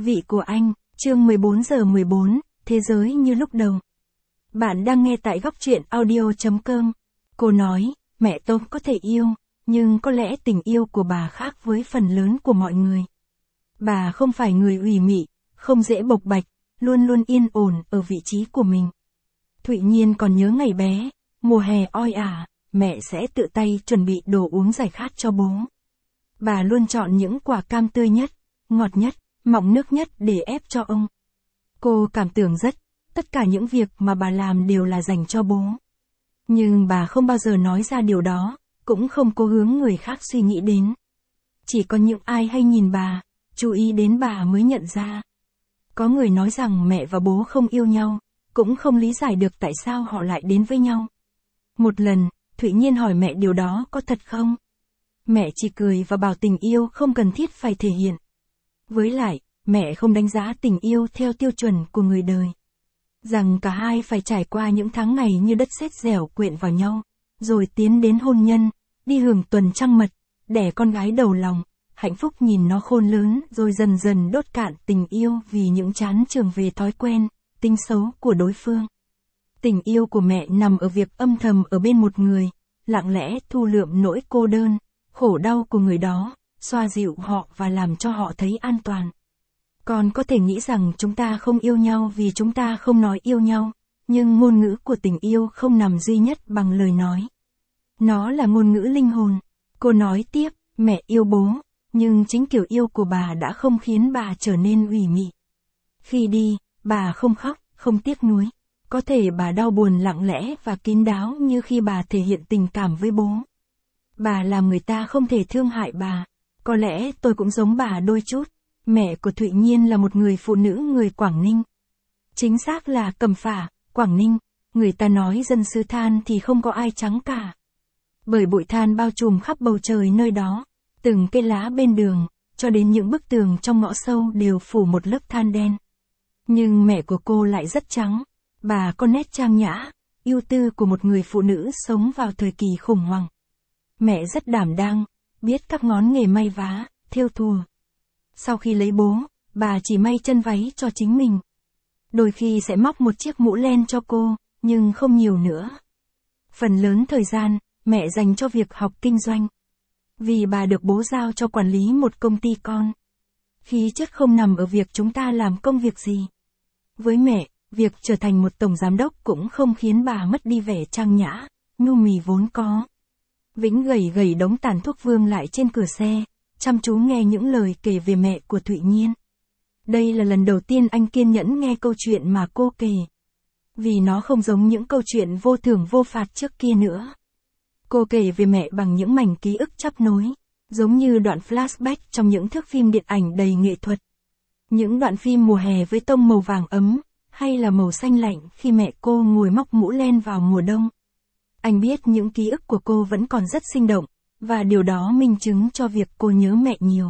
Vị của anh, chương 14:14, Thế giới như lúc đầu. Bạn đang nghe tại góc truyện audio.com. Cô nói, mẹ tôi có thể yêu, nhưng có lẽ tình yêu của bà khác với phần lớn của mọi người. Bà không phải người ủy mị, không dễ bộc bạch, luôn luôn yên ổn ở vị trí của mình. Thụy Nhiên còn nhớ ngày bé, mùa hè oi ả, mẹ sẽ tự tay chuẩn bị đồ uống giải khát cho bố. Bà luôn chọn những quả cam tươi nhất, ngọt nhất, mọng nước nhất để ép cho ông. Cô cảm tưởng tất cả những việc mà bà làm đều là dành cho bố. Nhưng bà không bao giờ nói ra điều đó, cũng không cố hướng người khác suy nghĩ đến. Chỉ có những ai hay nhìn bà, chú ý đến bà mới nhận ra. Có người nói rằng mẹ và bố không yêu nhau, cũng không lý giải được tại sao họ lại đến với nhau. Một lần, Thụy Nhiên hỏi mẹ điều đó có thật không? Mẹ chỉ cười và bảo tình yêu không cần thiết phải thể hiện. Với lại, mẹ không đánh giá tình yêu theo tiêu chuẩn của người đời. Rằng cả hai phải trải qua những tháng ngày như đất sét dẻo quyện vào nhau, rồi tiến đến hôn nhân, đi hưởng tuần trăng mật, đẻ con gái đầu lòng, hạnh phúc nhìn nó khôn lớn rồi dần dần đốt cạn tình yêu vì những chán chường về thói quen, tính xấu của đối phương. Tình yêu của mẹ nằm ở việc âm thầm ở bên một người, lặng lẽ thu lượm nỗi cô đơn, khổ đau của người đó, xoa dịu họ và làm cho họ thấy an toàn. Con có thể nghĩ rằng chúng ta không yêu nhau vì chúng ta không nói yêu nhau, nhưng ngôn ngữ của tình yêu không nằm duy nhất bằng lời nói. Nó là ngôn ngữ linh hồn. Cô nói tiếp, mẹ yêu bố, nhưng chính kiểu yêu của bà đã không khiến bà trở nên ủy mị. Khi đi, bà không khóc, không tiếc nuối. Có thể bà đau buồn lặng lẽ và kín đáo như khi bà thể hiện tình cảm với bố. Bà làm người ta không thể thương hại bà. Có lẽ tôi cũng giống bà đôi chút. Mẹ của Thụy Nhiên là một người phụ nữ người Quảng Ninh. Chính xác là Cẩm Phả, Quảng Ninh. Người ta nói dân xứ than thì không có ai trắng cả. Bởi bụi than bao trùm khắp bầu trời nơi đó, từng cây lá bên đường, cho đến những bức tường trong ngõ sâu đều phủ một lớp than đen. Nhưng mẹ của cô lại rất trắng. Bà có nét trang nhã, ưu tư của một người phụ nữ sống vào thời kỳ khủng hoảng. Mẹ rất đảm đang, biết các ngón nghề may vá, thêu thùa. Sau khi lấy bố, bà chỉ may chân váy cho chính mình. Đôi khi sẽ móc một chiếc mũ len cho cô, nhưng không nhiều nữa. Phần lớn thời gian, mẹ dành cho việc học kinh doanh. Vì bà được bố giao cho quản lý một công ty con. Khí chất không nằm ở việc chúng ta làm công việc gì. Với mẹ, việc trở thành một tổng giám đốc cũng không khiến bà mất đi vẻ trang nhã, nhu mì vốn có. Vĩnh gẩy đống tàn thuốc vương lại trên cửa xe, chăm chú nghe những lời kể về mẹ của Thụy Nhiên. Đây là lần đầu tiên anh kiên nhẫn nghe câu chuyện mà cô kể. Vì nó không giống những câu chuyện vô thưởng vô phạt trước kia nữa. Cô kể về mẹ bằng những mảnh ký ức chắp nối, giống như đoạn flashback trong những thước phim điện ảnh đầy nghệ thuật. Những đoạn phim mùa hè với tông màu vàng ấm, hay là màu xanh lạnh khi mẹ cô ngồi móc mũ len vào mùa đông. Anh biết những ký ức của cô vẫn còn rất sinh động, và điều đó minh chứng cho việc cô nhớ mẹ nhiều.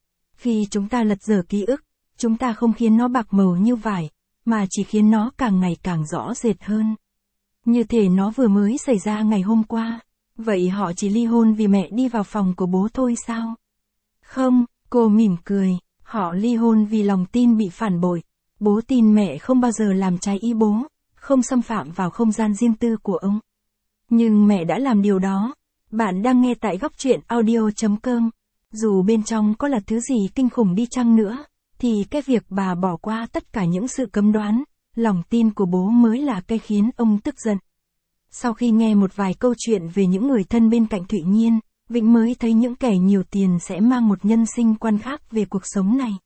Khi chúng ta lật dở ký ức, chúng ta không khiến nó bạc màu như vải, mà chỉ khiến nó càng ngày càng rõ rệt hơn. Như thể nó vừa mới xảy ra ngày hôm qua. Vậy họ chỉ ly hôn vì mẹ đi vào phòng của bố thôi sao? Không, cô mỉm cười, họ ly hôn vì lòng tin bị phản bội. Bố tin mẹ không bao giờ làm trái ý bố, không xâm phạm vào không gian riêng tư của ông. Nhưng mẹ đã làm điều đó. Bạn đang nghe tại góc truyện audio.com. Dù bên trong có là thứ gì kinh khủng đi chăng nữa, thì cái việc bà bỏ qua tất cả những sự cấm đoán, lòng tin của bố mới là cái khiến ông tức giận. Sau khi nghe một vài câu chuyện về những người thân bên cạnh Thụy Nhiên, Vĩnh mới thấy những kẻ nhiều tiền sẽ mang một nhân sinh quan khác về cuộc sống này.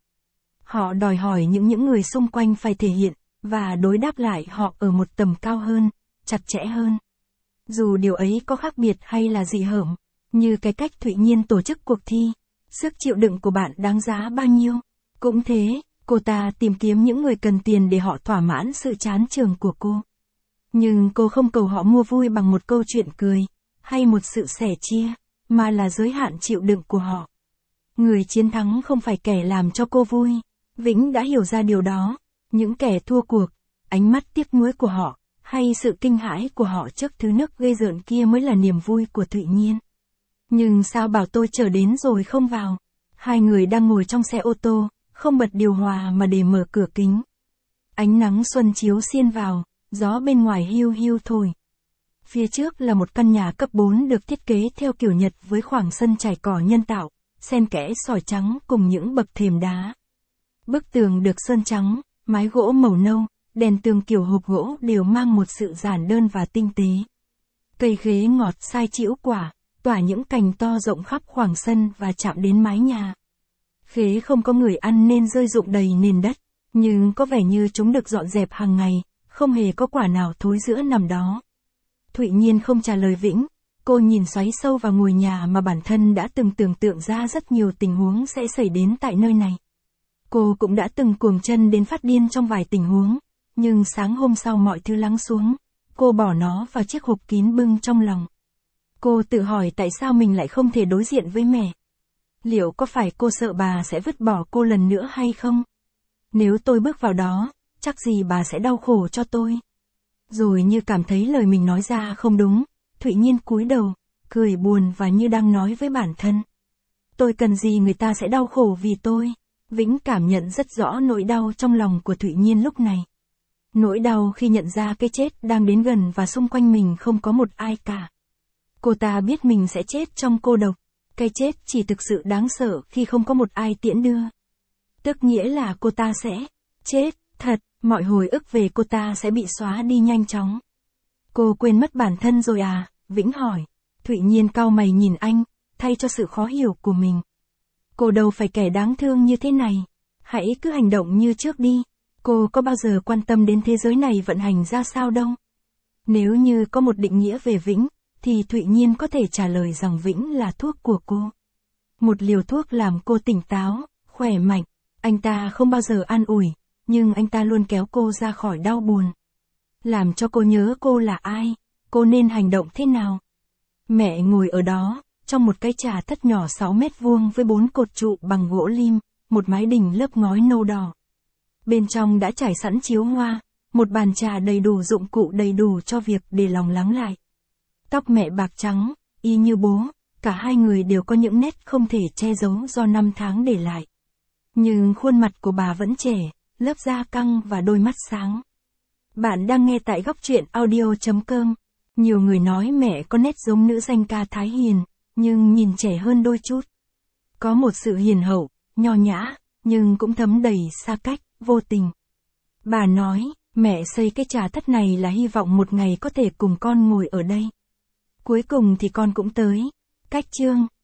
Họ đòi hỏi những người xung quanh phải thể hiện, và đối đáp lại họ ở một tầm cao hơn, chặt chẽ hơn. Dù điều ấy có khác biệt hay là dị hợm, như cái cách Thụy Nhiên tổ chức cuộc thi, sức chịu đựng của bạn đáng giá bao nhiêu. Cũng thế, cô ta tìm kiếm những người cần tiền để họ thỏa mãn sự chán chường của cô. Nhưng cô không cầu họ mua vui bằng một câu chuyện cười, hay một sự sẻ chia, mà là giới hạn chịu đựng của họ. Người chiến thắng không phải kẻ làm cho cô vui. Vĩnh đã hiểu ra điều đó. Những kẻ thua cuộc, ánh mắt tiếc nuối của họ, hay sự kinh hãi của họ trước thứ nước gây rợn kia mới là niềm vui của Thụy Nhiên. Nhưng sao bảo tôi chờ đến rồi không vào? Hai người đang ngồi trong xe ô tô, không bật điều hòa mà để mở cửa kính. Ánh nắng xuân chiếu xiên vào, gió bên ngoài hiu hiu thổi. Phía trước là một căn nhà cấp 4 được thiết kế theo kiểu Nhật với khoảng sân trải cỏ nhân tạo, xen kẽ sỏi trắng cùng những bậc thềm đá. Bức tường được sơn trắng, mái gỗ màu nâu, đèn tường kiểu hộp gỗ đều mang một sự giản đơn và tinh tế. Cây ghế ngọt sai chĩu quả, tỏa những cành to rộng khắp khoảng sân và chạm đến mái nhà. Ghế không có người ăn nên rơi rụng đầy nền đất, nhưng có vẻ như chúng được dọn dẹp hàng ngày, không hề có quả nào thối rữa nằm đó. Thụy Nhiên không trả lời Vĩnh, cô nhìn xoáy sâu vào ngôi nhà mà bản thân đã từng tưởng tượng ra rất nhiều tình huống sẽ xảy đến tại nơi này. Cô cũng đã từng cuồng chân đến phát điên trong vài tình huống, nhưng sáng hôm sau mọi thứ lắng xuống, cô bỏ nó vào chiếc hộp kín bưng trong lòng. Cô tự hỏi tại sao mình lại không thể đối diện với mẹ. Liệu có phải cô sợ bà sẽ vứt bỏ cô lần nữa hay không? Nếu tôi bước vào đó, chắc gì bà sẽ đau khổ cho tôi. Rồi như cảm thấy lời mình nói ra không đúng, Thụy Nhiên cúi đầu, cười buồn và như đang nói với bản thân. Tôi cần gì người ta sẽ đau khổ vì tôi? Vĩnh cảm nhận rất rõ nỗi đau trong lòng của Thụy Nhiên lúc này. Nỗi đau khi nhận ra cái chết đang đến gần và xung quanh mình không có một ai cả. Cô ta biết mình sẽ chết trong cô độc. Cái chết chỉ thực sự đáng sợ khi không có một ai tiễn đưa. Tức nghĩa là cô ta sẽ chết, thật, mọi hồi ức về cô ta sẽ bị xóa đi nhanh chóng. Cô quên mất bản thân rồi à? Vĩnh hỏi. Thụy Nhiên cau mày nhìn anh, thay cho sự khó hiểu của mình. Cô đâu phải kẻ đáng thương như thế này. Hãy cứ hành động như trước đi. Cô có bao giờ quan tâm đến thế giới này vận hành ra sao đâu. Nếu như có một định nghĩa về Vĩnh, thì Thụy Nhiên có thể trả lời rằng Vĩnh là thuốc của cô. Một liều thuốc làm cô tỉnh táo, khỏe mạnh. Anh ta không bao giờ an ủi, nhưng anh ta luôn kéo cô ra khỏi đau buồn. Làm cho cô nhớ cô là ai, cô nên hành động thế nào. Mẹ ngồi ở đó, trong một cái trà thất nhỏ 6 mét vuông với 4 cột trụ bằng gỗ lim, một mái đình lớp ngói nâu đỏ. Bên trong đã trải sẵn chiếu hoa, một bàn trà đầy đủ dụng cụ đầy đủ cho việc để lòng lắng lại. Tóc mẹ bạc trắng, y như bố, cả hai người đều có những nét không thể che giấu do năm tháng để lại. Nhưng khuôn mặt của bà vẫn trẻ, lớp da căng và đôi mắt sáng. Bạn đang nghe tại góc truyện audio.com. Nhiều người nói mẹ có nét giống nữ danh ca Thái Hiền, nhưng nhìn trẻ hơn đôi chút. Có một sự hiền hậu, nho nhã, nhưng cũng thấm đầy xa cách, vô tình. Bà nói, mẹ xây cái trà thất này là hy vọng một ngày có thể cùng con ngồi ở đây. Cuối cùng thì con cũng tới. Cách chương